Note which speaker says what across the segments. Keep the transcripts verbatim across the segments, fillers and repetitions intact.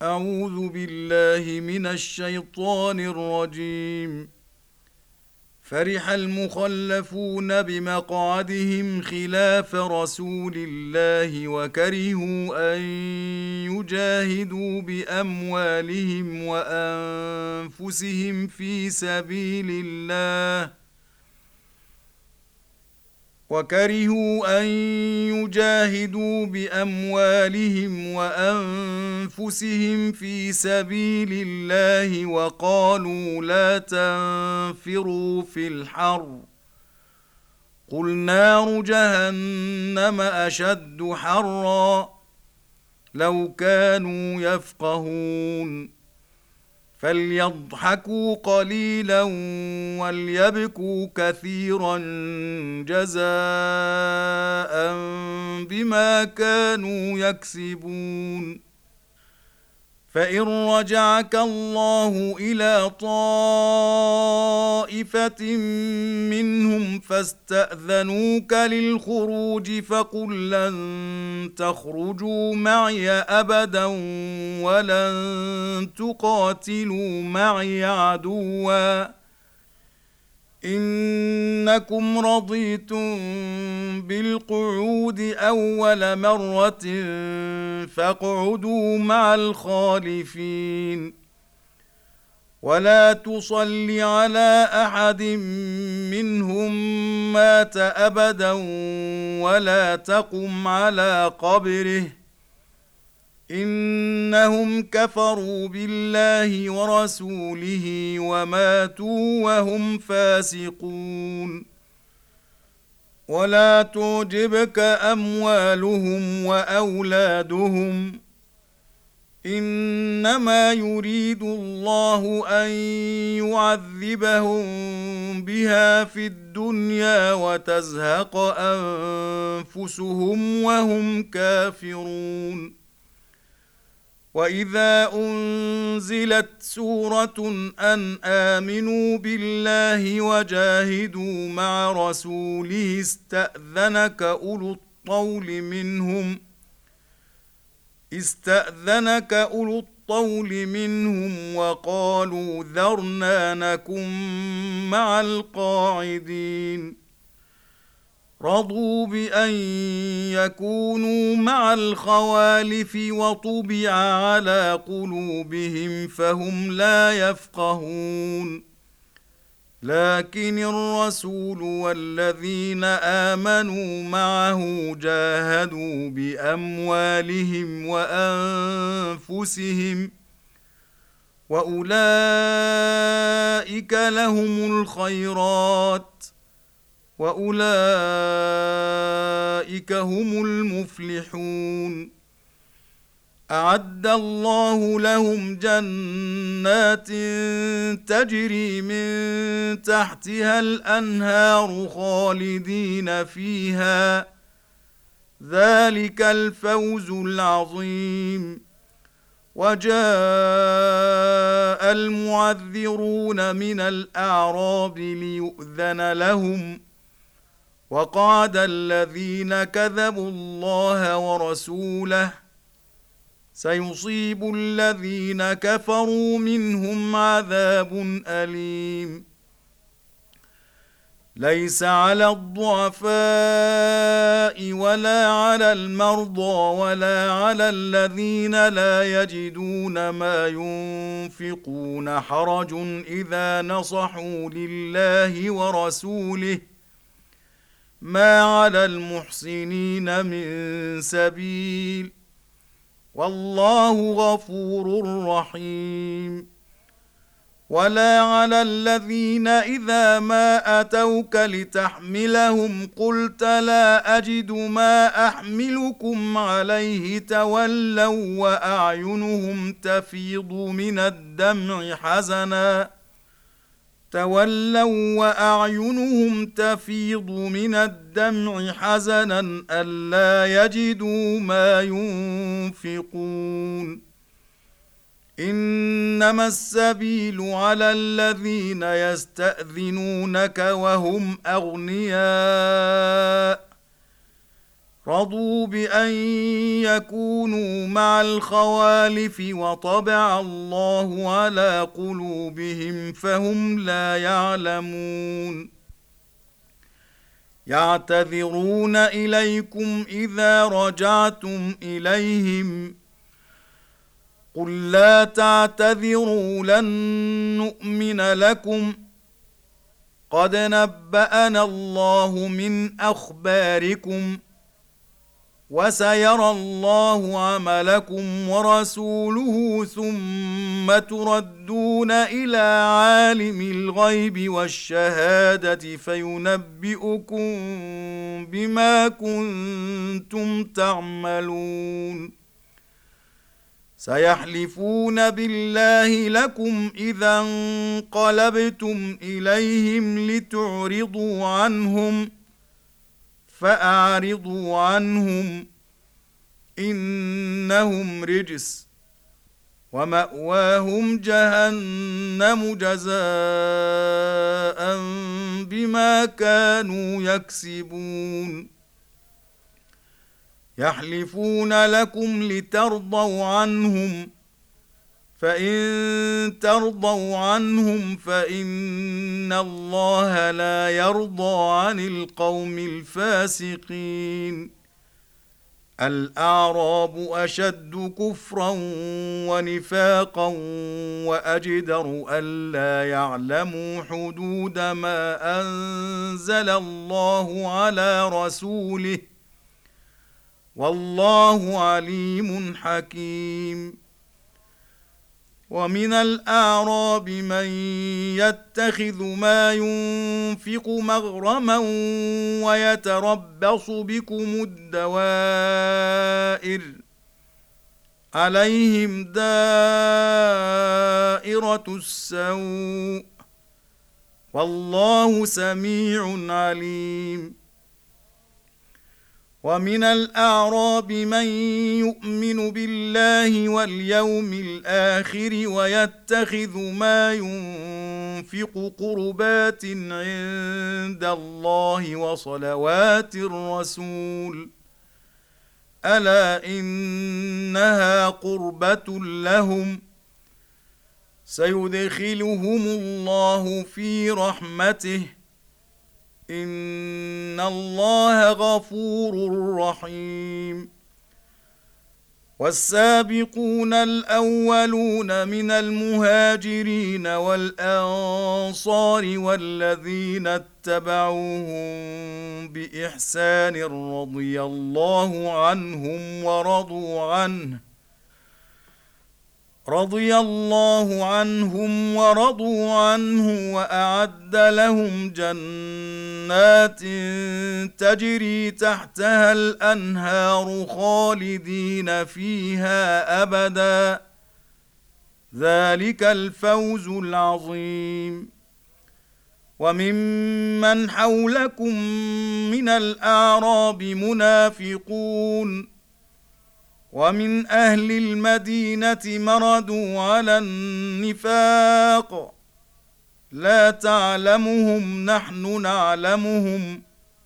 Speaker 1: أعوذ بالله من الشيطان الرجيم. فرح المخلفون بمقعدهم خلاف رسول الله وكرهوا أن يجاهدوا بأموالهم وأنفسهم في سبيل الله وكرهوا أن يجاهدوا بأموالهم وأنفسهم في سبيل الله وقالوا لا تنفروا في الحر قل نار جهنم أشد حرا لو كانوا يفقهون فليضحكوا قليلا وليبكوا كثيرا جزاء بما كانوا يكسبون. فإن رجعك الله إلى طائفة منهم فاستأذنوك للخروج فقل لن تخرجوا معي أبدا ولن تقاتلوا معي عدوا إنكم رضيتم بالقعود أول مرة فاقعدوا مع الخالفين ولا تصل على أحد منهم مات أبدا ولا تقم على قبره إنهم كفروا بالله ورسوله وماتوا وهم فاسقون. ولا تعجبك أموالهم وأولادهم إنما يريد الله أن يعذبهم بها في الدنيا وتزهق أنفسهم وهم كافرون. وإذا أنزلت سورة أن آمنوا بالله وجاهدوا مع رسوله استأذنك أولو الطول منهم استأذنك أولو الطول منهم وقالوا ذرنا نكن مع القاعدين رضوا بأن يكونوا مع الخوالف وطبع على قلوبهم فهم لا يفقهون. لكن الرسول والذين آمنوا معه جاهدوا بأموالهم وأنفسهم وأولئك لهم الخيرات وأولئك هم المفلحون. أعد الله لهم جنات تجري من تحتها الأنهار خالدين فيها ذلك الفوز العظيم. وجاء المعذرون من الأعراب ليؤذن لهم وقعد الذين كذبوا الله ورسوله سيصيب الذين كفروا منهم عذاب أليم. ليس على الضعفاء ولا على المرضى ولا على الذين لا يجدون ما ينفقون حرج إذا نصحوا لله ورسوله ما على المحسنين من سبيل والله غفور رحيم. ولا على الذين إذا ما أتوك لتحملهم قلت لا أجد ما أحملكم عليه تولوا وأعينهم تفيض من الدمع حزنا تولوا وأعينهم تفيض من الدمع حزنا ألا يجدوا ما ينفقون. إنما السبيل على الذين يستأذنونك وهم أغنياء رضوا بأن يكونوا مع الخوالف وطبع الله على قلوبهم فهم لا يعلمون يعتذرون إليكم إذا رجعتم إليهم قل لا تعتذروا لن نؤمن لكم قد نبأنا الله من أخباركم وسيرى الله عملكم ورسوله ثم تردون إلى عالم الغيب والشهادة فينبئكم بما كنتم تعملون سيحلفون بالله لكم إذا انقلبتم إليهم لتعرضوا عنهم فأعرضوا عنهم إنهم رجس ومأواهم جهنم جزاء بما كانوا يكسبون يحلفون لكم لترضوا عنهم فإن ترضوا عنهم فإن الله لا يرضى عن القوم الفاسقين الأعراب أشد كفرا ونفاقا وأجدر ألا يعلموا حدود ما أنزل الله على رسوله والله عليم حكيم ومن الأعراب من يتخذ ما ينفق مغرما ويتربص بكم الدوائر عليهم دائرة السوء والله سميع عليم ومن الأعراب من يؤمن بالله واليوم الآخر ويتخذ ما ينفق قربات عند الله وصلوات الرسول ألا إنها قربة لهم سيدخلهم الله في رحمته إن الله غفور رحيم والسابقون الأولون من المهاجرين والأنصار والذين اتبعوهم بإحسان رضي الله عنهم ورضوا عنه رضي الله عنهم ورضوا عنه وأعد لهم جنات تجري تحتها الأنهار خالدين فيها أبدا ذلك الفوز العظيم وممن حولكم من الأعراب منافقون ومن أهل المدينة مردوا على النفاق لا تعلمهم نحن نعلمهم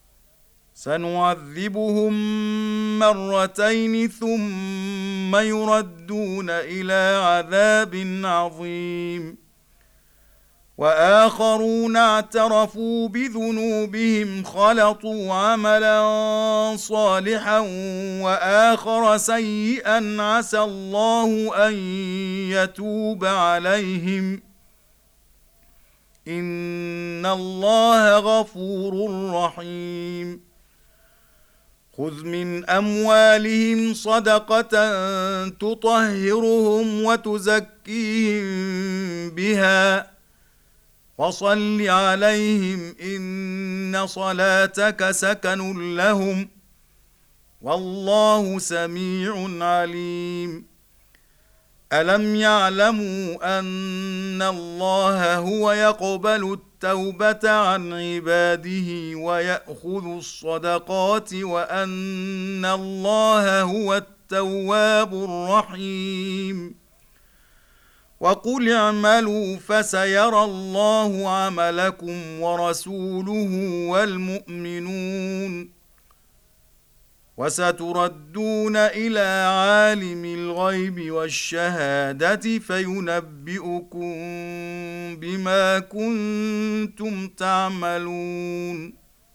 Speaker 1: سنعذبهم مرتين ثم يردون إلى عذاب عظيم وآخرون اعترفوا بذنوبهم خلطوا عملا صالحا وآخر سيئا عسى الله أن يتوب عليهم إن الله غفور رحيم خذ من أموالهم صدقة تطهرهم وتزكيهم بها وصل عليهم إن صلاتك سكن لهم والله سميع عليم ألم يعلموا أن الله هو يقبل التوبة عن عباده ويأخذ الصدقات وأن الله هو التواب الرحيم وقل اعملوا فسيرى الله عملكم ورسوله والمؤمنون وستردون إلى عالم الغيب والشهادة فينبئكم بما كنتم تعملون.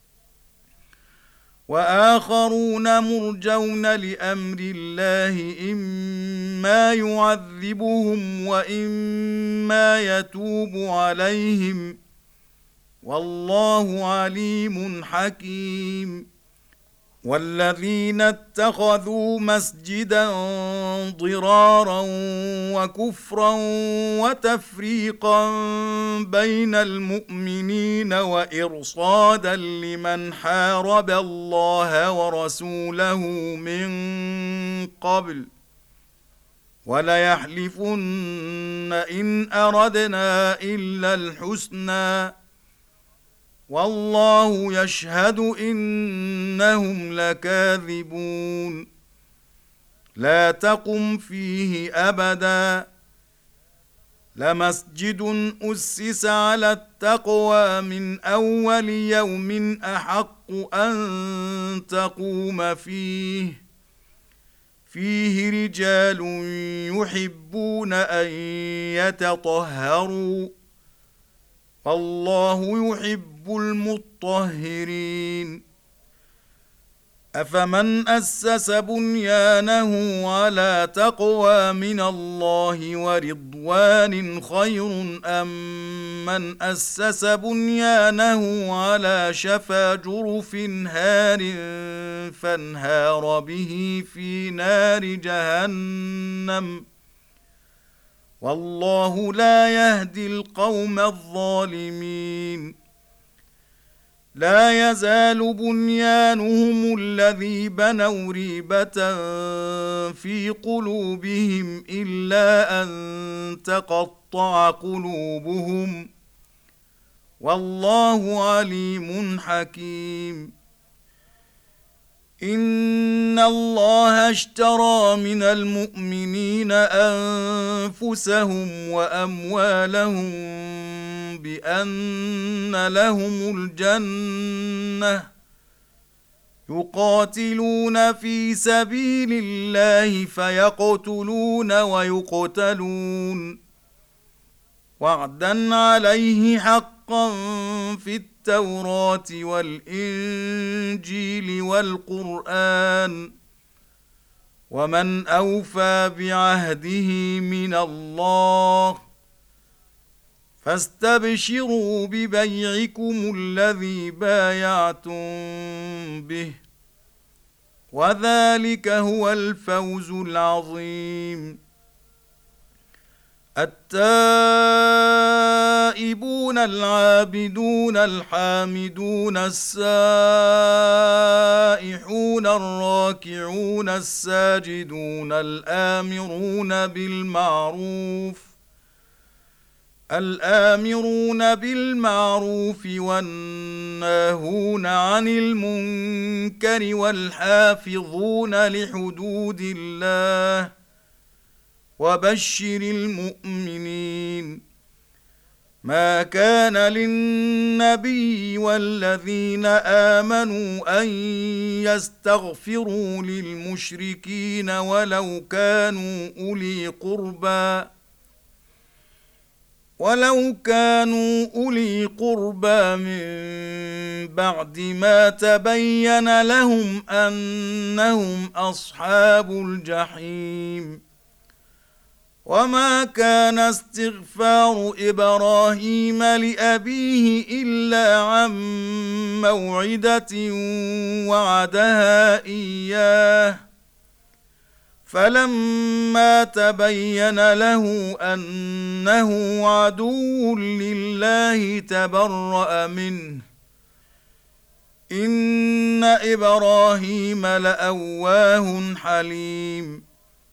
Speaker 1: وآخرون مرجون لأمر الله إما يعذبهم وإما يتوب عليهم والله عليم حكيم. والذين اتخذوا مسجدا ضرارا وكفرا وتفريقا بين المؤمنين وإرصادا لمن حارب الله ورسوله من قبل وليحلفن إن أردنا إلا الحسنى والله يشهد إنهم لكاذبون. لا تقم فيه أبدا لمسجد أسس على التقوى من أول يوم أحق أن تقوم فيه فيه رجال يحبون أن يتطهروا والله يحب المطهرين. أفمن أسس بنيانه على تقوى من الله ورضوان خير أم من أسس بنيانه على شفا جرف هار فانهار به في نار جهنم والله لا يهدي القوم الظالمين. لا يزال بنيانهم الذي بنوا ريبة في قلوبهم إلا أن تقطع قلوبهم والله عليم حكيم. إن الله اشترى من المؤمنين أنفسهم وأموالهم بأن لهم الجنة يقاتلون في سبيل الله فيقتلون ويقتلون وعدا عليه حقا في التوراة والإنجيل والقرآن ومن أوفى بعهده من الله فاستبشروا ببيعكم الذي بايعتم به وذلك هو الفوز العظيم. التائبون العابدون الحامدون السائحون الراكعون الساجدون الآمرون بالمعروف الآمرون بالمعروف والناهون عن المنكر والحافظون لحدود الله وبشر المؤمنين. ما كان للنبي والذين آمنوا أن يستغفروا للمشركين ولو كانوا أولي قربى ولو كانوا أولي قربى من بعد ما تبين لهم أنهم أصحاب الجحيم. وما كان استغفار إبراهيم لأبيه إلا عن موعدة وعدها إياه فلما تبين له أنه عدو لله تبرأ منه إن إبراهيم لأواه حليم.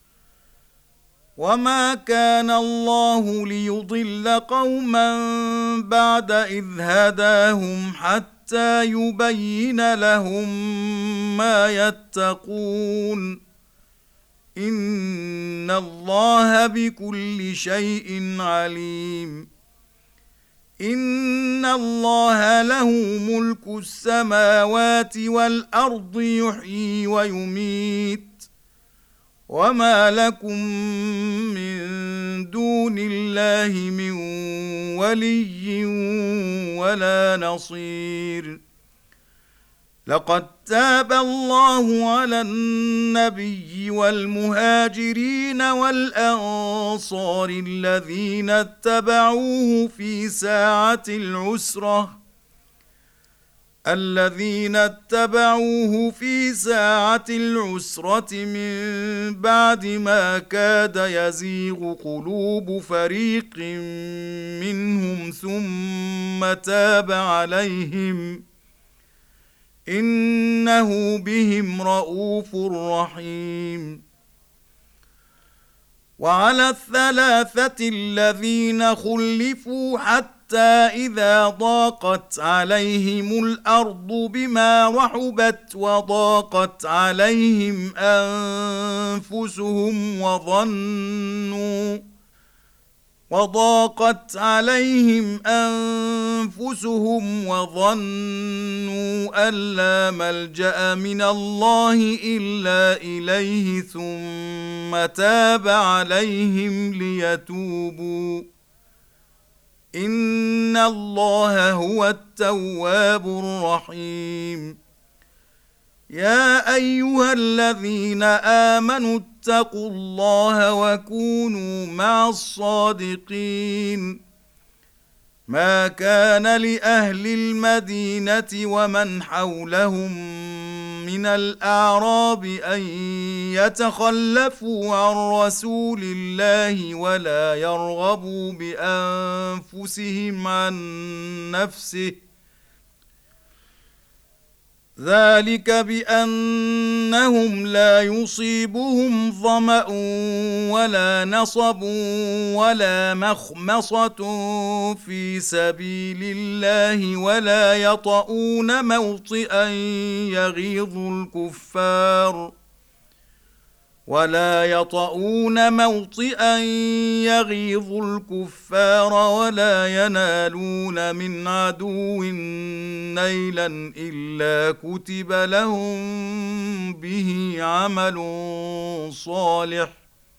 Speaker 1: وما كان الله ليضل قوما بعد إذ هداهم حتى يبين لهم ما يتقون إن الله بكل شيء عليم. إن الله له ملك السماوات والأرض يحيي ويميت وما لكم من دون الله من ولي ولا نصير. لقد تاب الله على النبي والمهاجرين والأنصار الذين اتبعوه في ساعة العسرة الذين اتبعوه في ساعة العسرة من بعد ما كاد يزيغ قلوب فريق منهم ثم تاب عليهم إنه بهم رءوف رحيم. وعلى الثلاثة الذين خلفوا حتى إذا ضاقت عليهم الأرض بما رحبت وضاقت عليهم أنفسهم وظنوا وضاقت عليهم أنفسهم وظنوا أن لا ملجأ من الله إلا إليه ثم تاب عليهم ليتوبوا إن الله هو التواب الرحيم. يا أيها الذين آمنوا اتقوا الله وكونوا مع الصادقين. ما كان لأهل المدينة ومن حولهم من الأعراب أن يتخلفوا عن رسول الله ولا يرغبوا بأنفسهم عن نفسه ذلك بأنهم لا يصيبهم ظمأ ولا نصب ولا مخمصة في سبيل الله ولا يطؤون موطئا يغيظ الكفار ولا يطؤون موطئا يغيظ الكفار ولا ينالون من عدو نيلا إلا كتب لهم به عمل صالح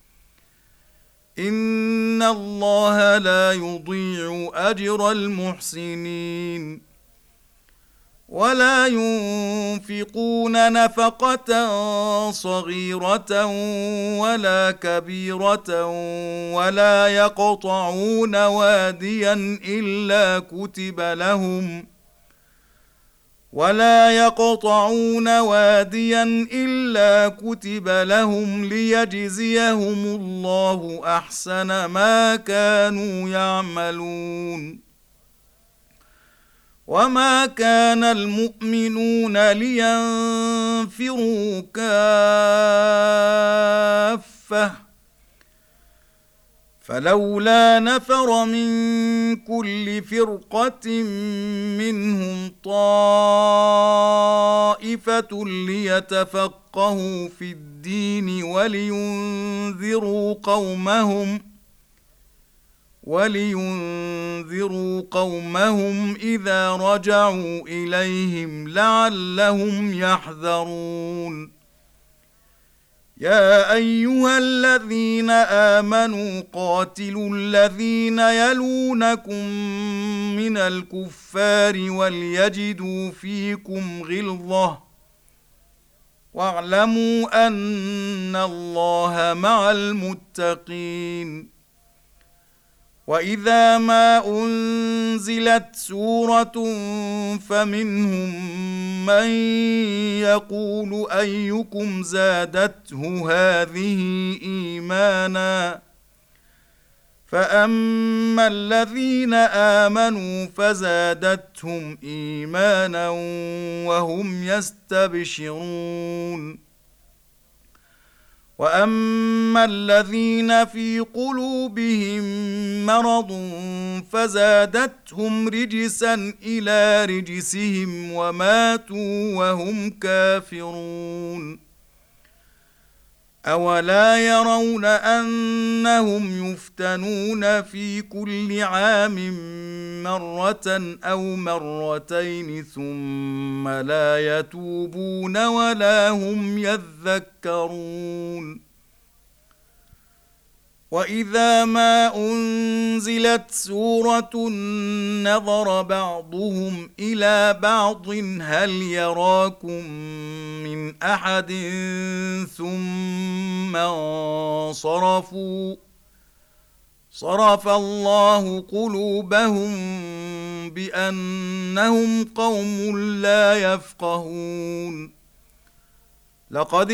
Speaker 1: إن الله لا يضيع أجر المحسنين. ولا ينفقون نفقة صغيرة ولا كبيرة ولا يقطعون واديا إلا كتب لهم ولا يقطعون واديا إلا كتب لهم ليجزيهم الله أحسن ما كانوا يعملون. وما كان المؤمنون لينفروا كافة فلولا نفر من كل فرقة منهم طائفة ليتفقهوا في الدين ولينذروا قومهم ولينذروا قومهم إذا رجعوا إليهم لعلهم يحذرون. يا أيها الذين آمنوا قاتلوا الذين يلونكم من الكفار وليجدوا فيكم غلظة واعلموا أن الله مع المتقين. وإذا ما أنزلت سورة فمنهم من يقول أيكم زادته هذه إيمانا فأما الذين آمنوا فزادتهم إيمانا وهم يستبشرون. وأما الذين في قلوبهم مرض فزادتهم رجسا إلى رجسهم وماتوا وهم كافرون. أولا يرون أنهم يفتنون في كل عام مرة أو مرتين ثم لا يتوبون ولا هم يذكرون. وإذا ما أنزلت سورة نظر بعضهم إلى بعض هل يراكم من أحد ثم انصرفوا صرف الله قلوبهم بأنهم قوم لا يفقهون. لقد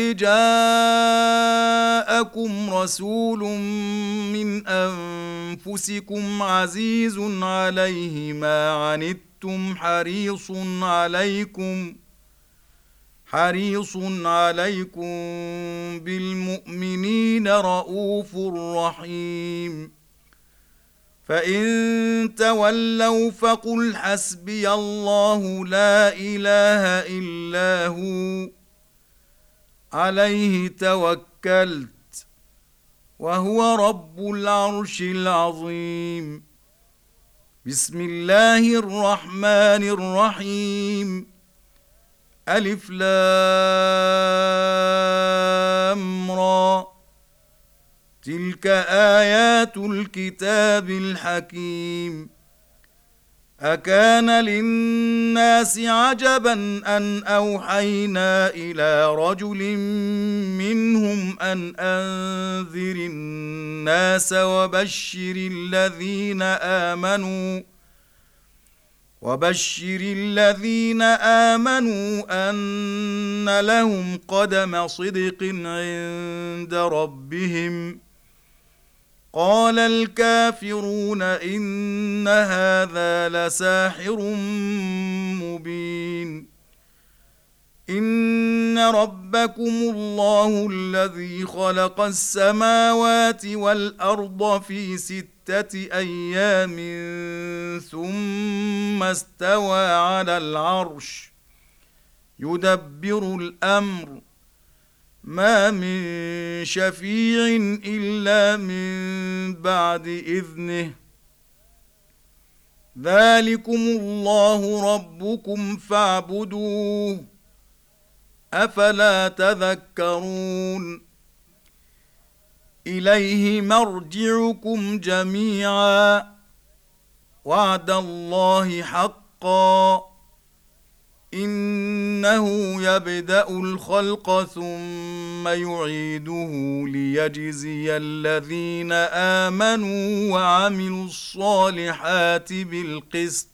Speaker 1: جاءكم رسول من أنفسكم عزيز عليه ما عنتم حريص عليكم حريص عليكم بالمؤمنين رؤوف رحيم. فإن تولوا فقل حسبي الله لا إله إلا هو عليه توكلت وهو رب العرش العظيم. بسم الله الرحمن الرحيم. ألف لام را تلك آيات الكتاب الحكيم. أكان للناس عجبا أن أوحينا إلى رجل منهم أن أنذر الناس وبشر الذين آمنوا وبشر الذين آمنوا أن لهم قدم صدق عند ربهم. قال الكافرون إن هذا لساحر مبين. إن ربكم الله الذي خلق السماوات والأرض في ستة أيام ثم استوى على العرش يدبر الأمر ما من شفيع إلا من بعد إذنه. ذلكم الله ربكم فاعبدوه أفلا تذكرون. إليه مرجعكم جميعا وعد الله حقا إنه يبدأ الخلق ثم يعيده ليجزي الذين آمنوا وعملوا الصالحات بالقسط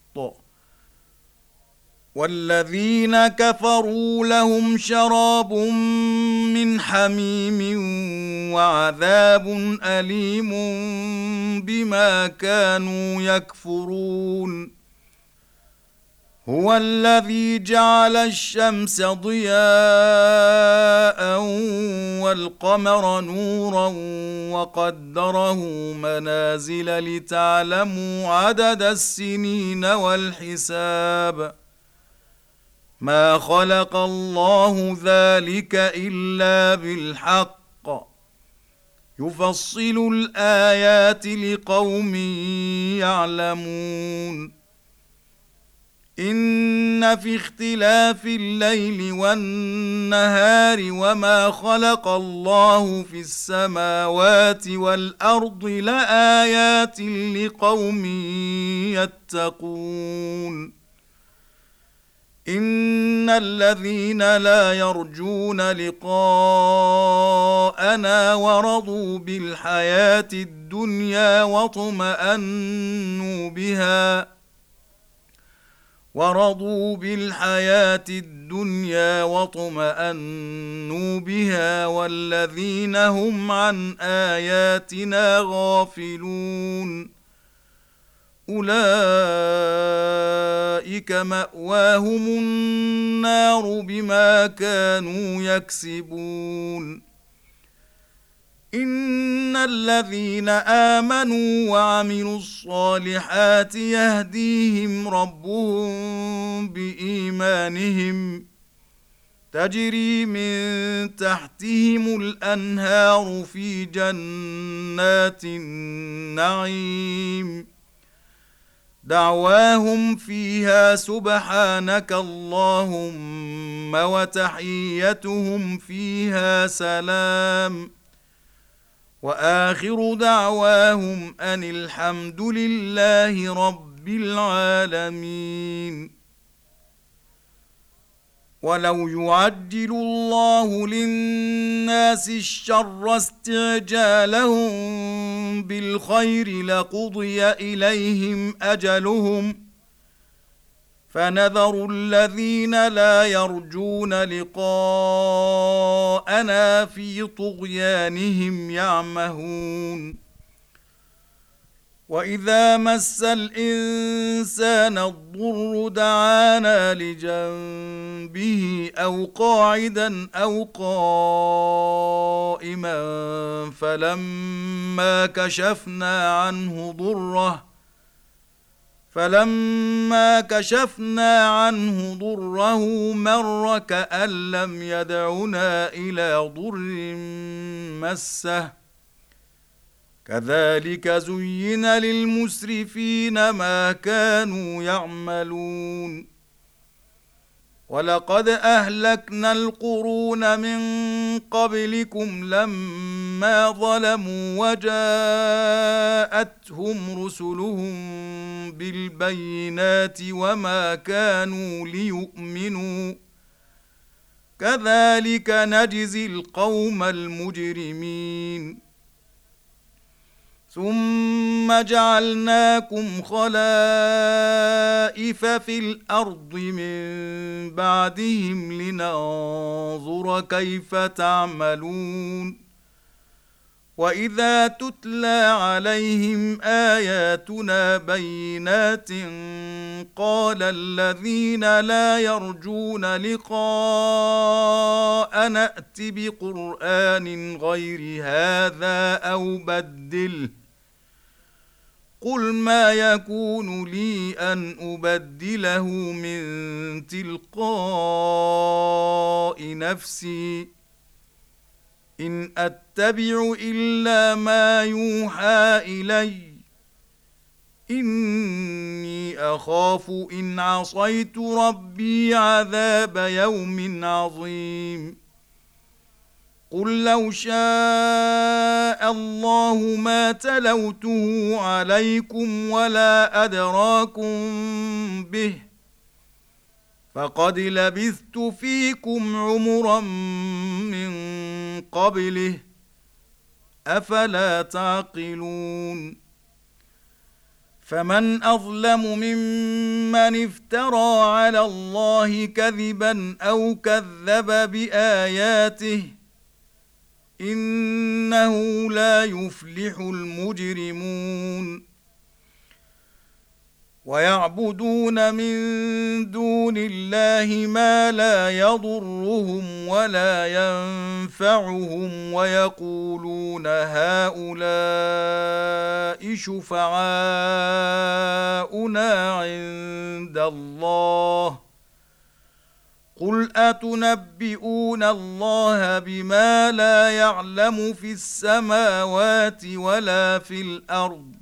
Speaker 1: والذين كفروا لهم شراب من حميم وعذاب أليم بما كانوا يكفرون. هو الذي جعل الشمس ضياء والقمر نورا وقدره منازل لتعلموا عدد السنين والحساب. ما خلق الله ذلك إلا بالحق يفصل الآيات لقوم يعلمون. إن في اختلاف الليل والنهار وما خلق الله في السماوات والأرض لآيات لقوم يتقون. إن الذين لا يرجون لقاءنا ورضوا بالحياة الدنيا واطمأنوا بها ورضوا بالحياة الدنيا واطمأنوا بها والذين هم عن آياتنا غافلون أولئك مأواهم النار بما كانوا يكسبون. إن الذين آمنوا وعملوا الصالحات يهديهم ربهم بإيمانهم تجري من تحتهم الأنهار في جنات النعيم دعواهم فيها سبحانك اللهم وتحيتهم فيها سلام وآخر دعواهم أن الحمد لله رب العالمين. ولو يعجل الله للناس الشر استعجالهم بالخير لقضي إليهم أجلهم فنذر الذين لا يرجون لقاءنا في طغيانهم يعمهون. وإذا مس الإنسان الضر دعانا لجنبه أو قاعدا أو قائما فلما كشفنا عنه ضره فلما كشفنا عنه ضره مر كأن لم يدعنا إلى ضر مسه كذلك زين للمسرفين ما كانوا يعملون. ولقد أهلكنا القرون من قبلكم لما ظلموا وجاءتهم رسلهم بالبينات وما كانوا ليؤمنوا كذلك نجزي القوم المجرمين. ثم جعلناكم خلائف في الأرض من بعدهم لننظر كيف تعملون. وإذا تتلى عليهم آياتنا بينات قال الذين لا يرجون لقاءنا ائت بقرآن غير هذا أو بدله قل ما يكون لي أن أبدله من تلقاء نفسي إن أتبع إلا ما يوحى إلي إني أخاف إن عصيت ربي عذاب يوم عظيم. قل لو شاء الله ما تلوته عليكم ولا أدراكم به فقد لبثت فيكم عمرا من قبله أفلا تعقلون. فمن أظلم ممن افترى على الله كذبا أو كذب بآياته إنه لا يفلح المجرمون. ويعبدون من دون الله ما لا يضرهم ولا ينفعهم ويقولون هؤلاء شفعاؤنا عند الله قل أتنبئون الله بما لا يعلم في السماوات ولا في الأرض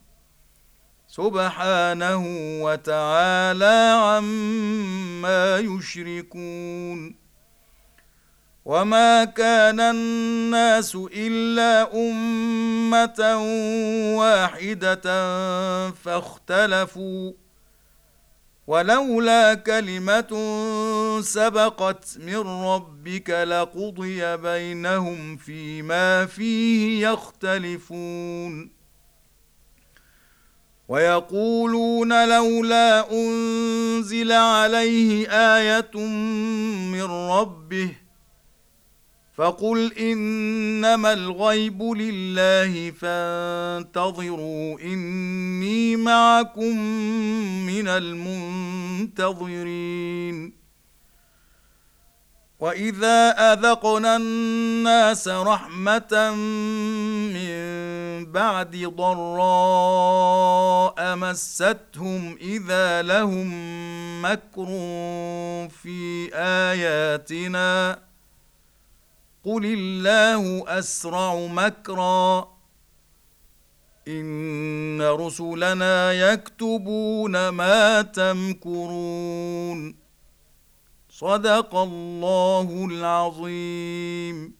Speaker 1: سبحانه وتعالى عما يشركون. وما كان الناس إلا أمة واحدة فاختلفوا ولولا كلمة سبقت من ربك لقضي بينهم فيما فيه يختلفون. ويقولون لولا أنزل عليه آية من ربه فقل إنما الغيب لله فانتظروا إني معكم من المنتظرين. وإذا أذقنا الناس رحمة من بعد ضراء مستهم إذا لهم مكر في آياتنا قل الله أسرع مكرا إن رسلنا يكتبون ما تمكرون. صدق الله العظيم.